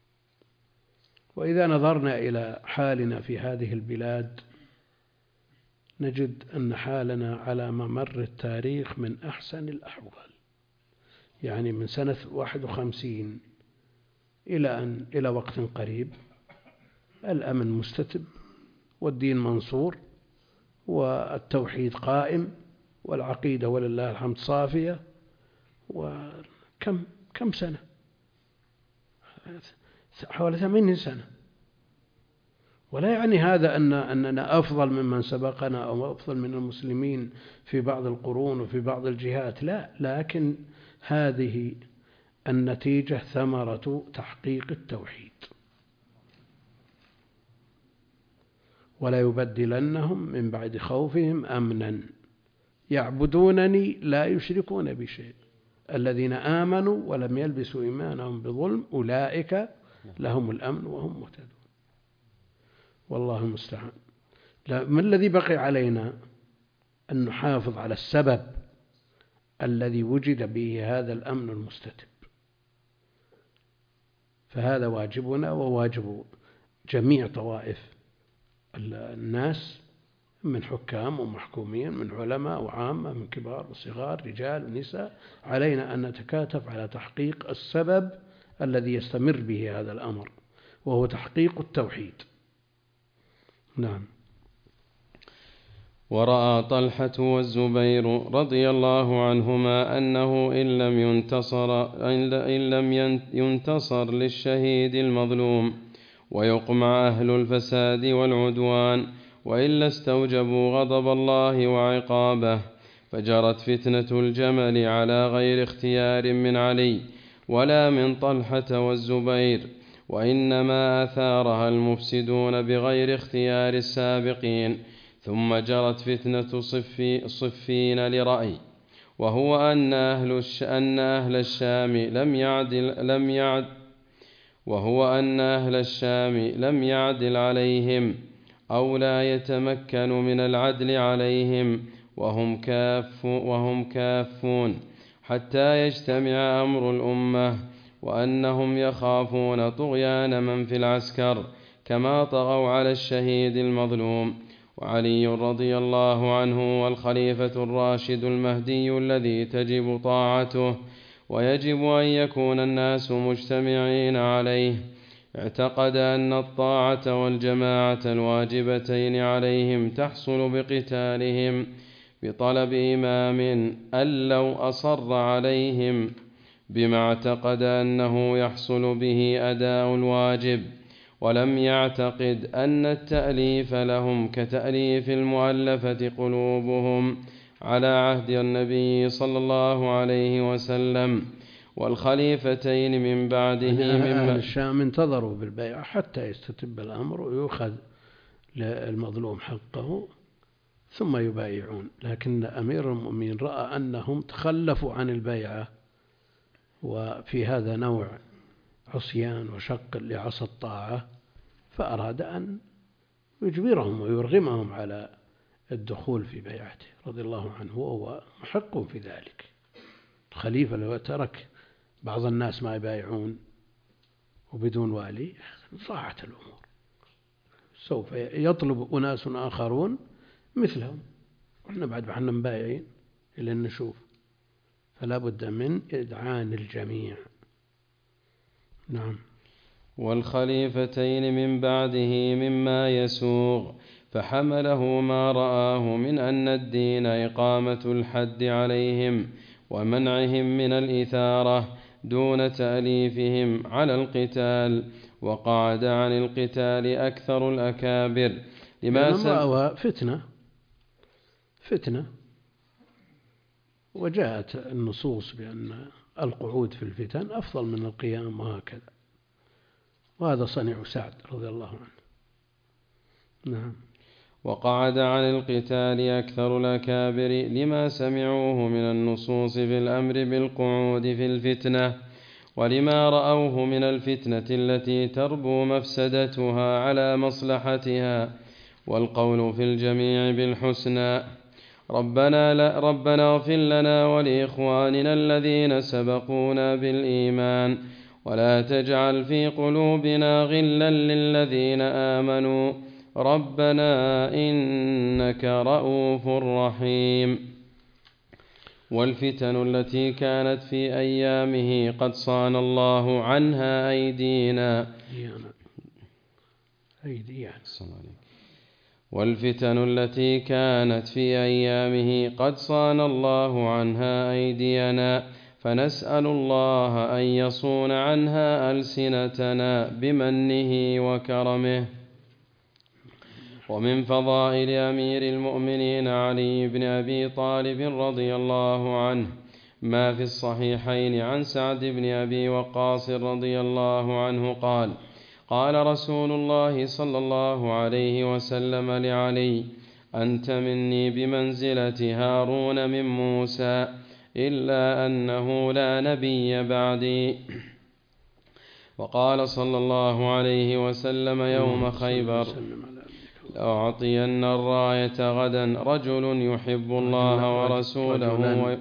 وإذا نظرنا إلى حالنا في هذه البلاد نجد أن حالنا على ممر التاريخ من أحسن الأحوال، يعني من سنة 51 إلى وقت قريب الأمن مستتب والدين منصور والتوحيد قائم والعقيدة ولله الحمد صافية. وكم سنة؟ حوالي 80 سنة. ولا يعني هذا أننا أفضل ممن سبقنا أو أفضل من المسلمين في بعض القرون وفي بعض الجهات، لا، لكن هذه النتيجة ثمرة تحقيق التوحيد. ولا يبدلنهم من بعد خوفهم أمنا يعبدونني لا يشركون بشيء الذين آمنوا ولم يلبسوا إيمانهم بظلم أولئك لهم الأمن وهم مهتدون. والله المستعان. ما الذي بقي علينا؟ أن نحافظ على السبب الذي وجد به هذا الأمن المستتب، فهذا واجبنا وواجب جميع طوائف الناس من حكام ومحكومين، من علماء وعامة، من كبار وصغار، رجال ونساء. علينا أن نتكاتف على تحقيق السبب الذي يستمر به هذا الأمر، وهو تحقيق التوحيد. نعم. ورأى طلحة والزبير رضي الله عنهما أنه إن لم ينتصر للشهيد المظلوم ويقمع أهل الفساد والعدوان وإلا استوجبوا غضب الله وعقابه، فجرت فتنة الجمل على غير اختيار من علي ولا من طلحة والزبير، وإنما أثارها المفسدون بغير اختيار السابقين. ثم جرت فتنة صفين لرأي، وهو أن أهل الشام لم يعدل عليهم أو لا يتمكن من العدل عليهم وهم كافون حتى يجتمع أمر الأمة، وأنهم يخافون طغيان من في العسكر كما طغوا على الشهيد المظلوم. وعلي رضي الله عنه والخليفة الراشد المهدي الذي تجب طاعته ويجب أن يكون الناس مجتمعين عليه، اعتقد أن الطاعة والجماعة الواجبتين عليهم تحصل بقتالهم بطلب إمام أن لو أصر عليهم بما اعتقد أنه يحصل به أداء الواجب، ولم يعتقد أن التأليف لهم كتأليف المؤلفة قلوبهم على عهد النبي صلى الله عليه وسلم والخليفتين من بعده. أهل الشام انتظروا بالبيعة حتى يستتب الأمر ويؤخذ للمظلوم حقه ثم يبايعون، لكن أمير المؤمنين رأى أنهم تخلفوا عن البيعة، وفي هذا نوع عصيان وشق لعصا الطاعة، فأراد أن يجبرهم ويرغمهم على الدخول في بيعته رضي الله عنه، وهو محق في ذلك. الخليفة لو ترك بعض الناس ما يبايعون وبدون والي ضاعت الأمور، سوف يطلب أناس آخرون مثلهم، وإحنا بعد احنا مبايعين إلى أن نشوف، فلا بد من إذعان الجميع. نعم. والخليفتين من بعده مما يسوغ، فحمله ما رآه من أن الدين إقامة الحد عليهم ومنعهم من الإثارة دون تأليفهم على القتال، وقعد عن القتال أكثر الأكابر لما رأوا فتنة، وجاءت النصوص بأن القعود في الفتن أفضل من القيام وهكذا، وهذا صنيع سعد رضي الله عنه. نعم. وقعد عن القتال أكثر الأكابر لما سمعوه من النصوص في الأمر بالقعود في الفتنة، ولما رأوه من الفتنة التي تربو مفسدتها على مصلحتها، والقول في الجميع بالحسنى. ربنا اغفر لنا ولإخواننا الذين سبقونا بالإيمان ولا تجعل في قلوبنا غلا للذين آمنوا ربنا إنك رؤوف رحيم. والفتن التي كانت في أيامه قد صان الله عنها أيدينا. والفتن التي كانت في أيامه قد صان الله عنها أيدينا، فنسأل الله أن يصون عنها ألسنتنا بمنه وكرمه. ومن فضائل أمير المؤمنين علي بن أبي طالب رضي الله عنه ما في الصحيحين عن سعد بن أبي وقاص رضي الله عنه قال: قال رسول الله صلى الله عليه وسلم لعلي: أنت مني بمنزلة هارون من موسى، إلا أنه لا نبي بعدي. وقال صلى الله عليه وسلم يوم خيبر: لأعطين الراية غدا رجل يحب الله ورسوله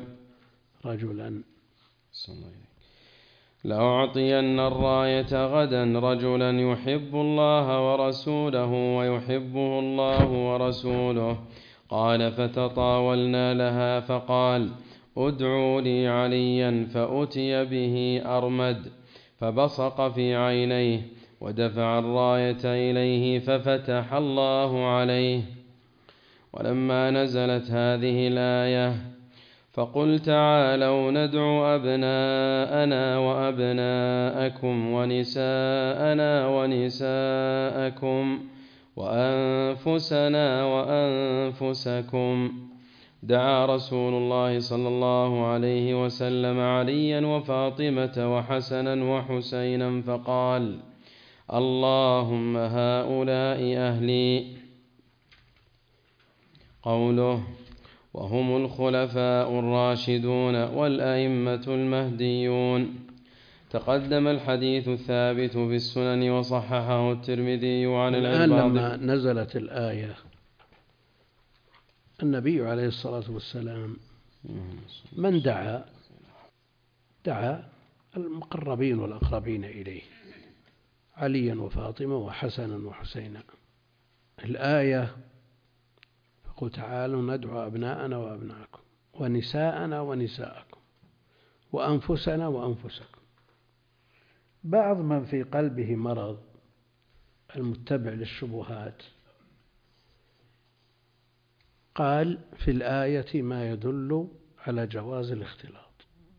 لأعطين الراية غدا رجلا يحب الله ورسوله ويحبه الله ورسوله. قال: فتطاولنا لها، فقال: ادعوا لي عليا، فأتي به أرمد، فبصق في عينيه، ودفع الراية إليه، ففتح الله عليه. ولما نزلت هذه الآية: فقل تعالوا ندعو أبناءنا وأبناءكم ونساءنا ونساءكم وأنفسنا وأنفسكم، دعا رسول الله صلى الله عليه وسلم عليا وفاطمة وحسنا وحسينا، فقال: اللهم هؤلاء أهلي. قوله: وهم الخلفاء الراشدون والأئمة المهديون. تقدم الحديث الثابت في السنن وصححه الترمذي عن العرباض. لما نزلت الآية النبي عليه الصلاة والسلام من دعا المقربين والأقربين إليه، عليا وفاطمة وحسنا وحسينا. الآية: فقل تعالوا ندعو أبناءنا وأبناءكم ونساءنا ونساءكم وأنفسنا وأنفسكم. بعض من في قلبه مرض المتبع للشبهات قال في الآية ما يدل على جواز الاختلاط،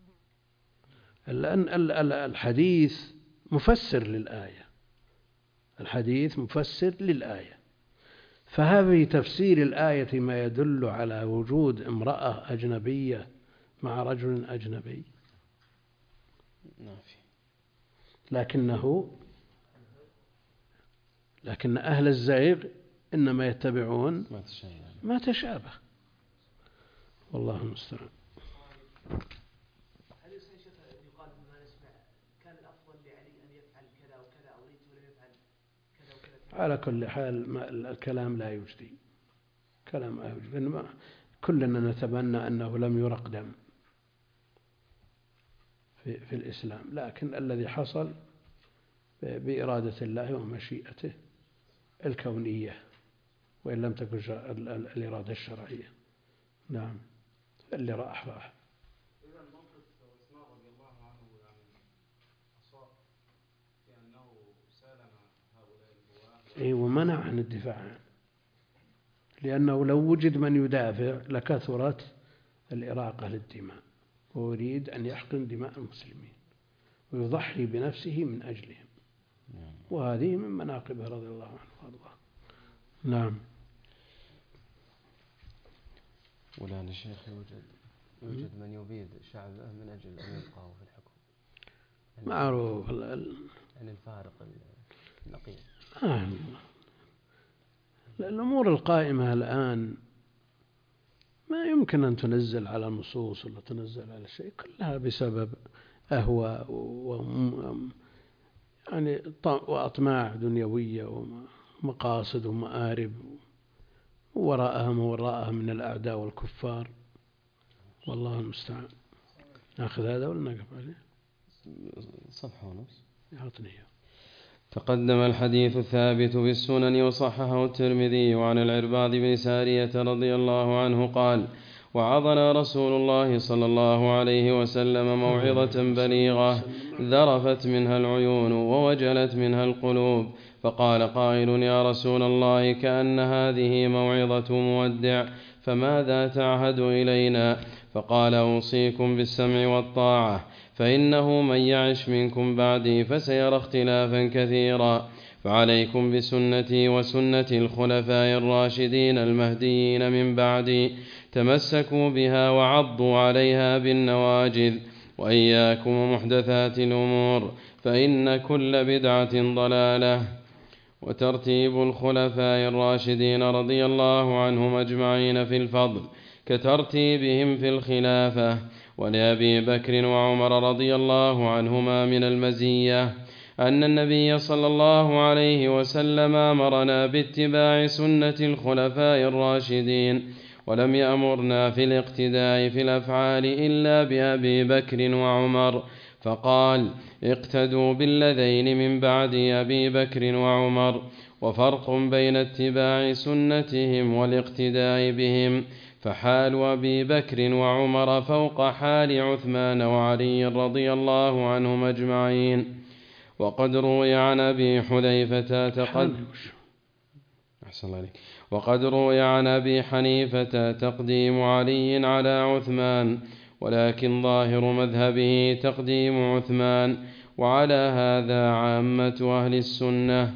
لأن الحديث مفسر للآية، الحديث مفسر للآية، فهذا تفسير الآية ما يدل على وجود امرأة أجنبية مع رجل أجنبي، لكن أهل الزيغ إنما يتبعون ما تشابه، والله المستعان. هل يقال بما نسمع كان الأفضل لعلي أن يفعل كذا وكذا، أو ليت ولم يفعل كذا وكذا؟ على كل حال الكلام لا يجدي، كلام لا يجدي. كلنا نتمنى أنه لم يرق دم في الإسلام، لكن الذي حصل بإرادة الله ومشيئته الكونية، وإن لم تكن الإرادة الشرعية. نعم، اللي راح. إذا موقف عثمان رضي الله عنه أصاب في أنه سالم هؤلاء الجواه ومنع عن الدفاع عنه، لأنه لو وجد من يدافع لكثرت الإراقة للدماء، ويريد أن يحقن دماء المسلمين ويضحي بنفسه من أجلهم، وهذه من مناقبه رضي الله عنه وارضاه. نعم. ولا الشيخ يوجد من يبيد شعبه من أجل أن يبقوا في الحكم، معروف يعني الفارق النقيض. الأمور القائمة الآن ما يمكن أن تنزل على النصوص ولا تنزل على شيء، كلها بسبب أهواء يعني وأطماع دنيوية ومقاصد ومآرب وراءها من الأعداء والكفار، والله المستعان. نأخذ هذا ولا نقف عليه؟ صفحة ونص يعطني. تقدم الحديث الثابت في السنن وصححه الترمذي عن العرباض بن سارية رضي الله عنه قال: وعظنا رسول الله صلى الله عليه وسلم موعظة بليغة ذرفت منها العيون ووجلت منها القلوب، فقال قائل: يا رسول الله، كأن هذه موعظة مودع، فماذا تعهد إلينا؟ فقال: أوصيكم بالسمع والطاعة، فإنه من يعش منكم بعدي فسيرى اختلافا كثيرا، فعليكم بسنتي وسنة الخلفاء الراشدين المهديين من بعدي، تمسكوا بها وعضوا عليها بالنواجذ، وإياكم ومحدثات الأمور، فإن كل بدعة ضلالة. وترتيب الخلفاء الراشدين رضي الله عنهم أجمعين في الفضل كترتيبهم في الخلافة. ولأبي بكر وعمر رضي الله عنهما من المزية أن النبي صلى الله عليه وسلم أمرنا باتباع سنة الخلفاء الراشدين، ولم يأمرنا في الاقتداء في الأفعال إلا بأبي بكر وعمر، فقال: اقتدوا بالذين من بعد أبي بكر وعمر. وفرق بين اتباع سنتهم والاقتداء بهم، فحال أبي بكر وعمر فوق حال عثمان وعلي رضي الله عنهم أجمعين. وقد روي عن أبي حنيفة تقديم علي على عثمان، ولكن ظاهر مذهبه تقديم عثمان، وعلى هذا عامة أهل السنة.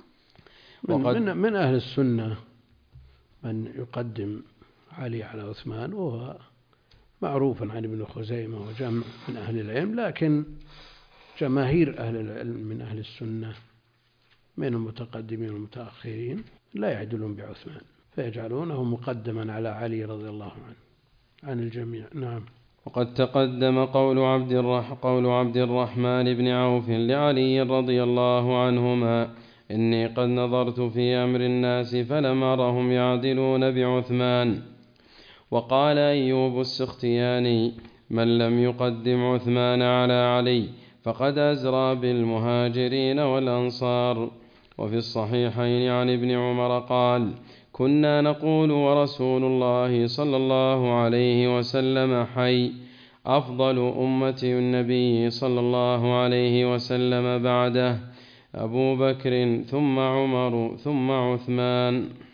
من أهل السنة من يقدم علي على عثمان، وهو معروف عن ابن خزيمة وجمع من أهل العلم، لكن جماهير أهل العلم من أهل السنة من المتقدمين والمتأخرين لا يعدلون بعثمان، فيجعلونه مقدما على علي رضي الله عنه عن الجميع. نعم. وقد تقدم قول عبد الرحمن بن عوف لعلي رضي الله عنهما: إني قد نظرت في أمر الناس فلم أرهم يعدلون بعثمان. وقال أيوب السختياني: من لم يقدم عثمان على علي فقد أزرى بالمهاجرين والأنصار. وفي الصحيحين عن ابن عمر قال: كنا نقول ورسول الله صلى الله عليه وسلم حي: أفضل أمة النبي صلى الله عليه وسلم بعده أبو بكر ثم عمر ثم عثمان.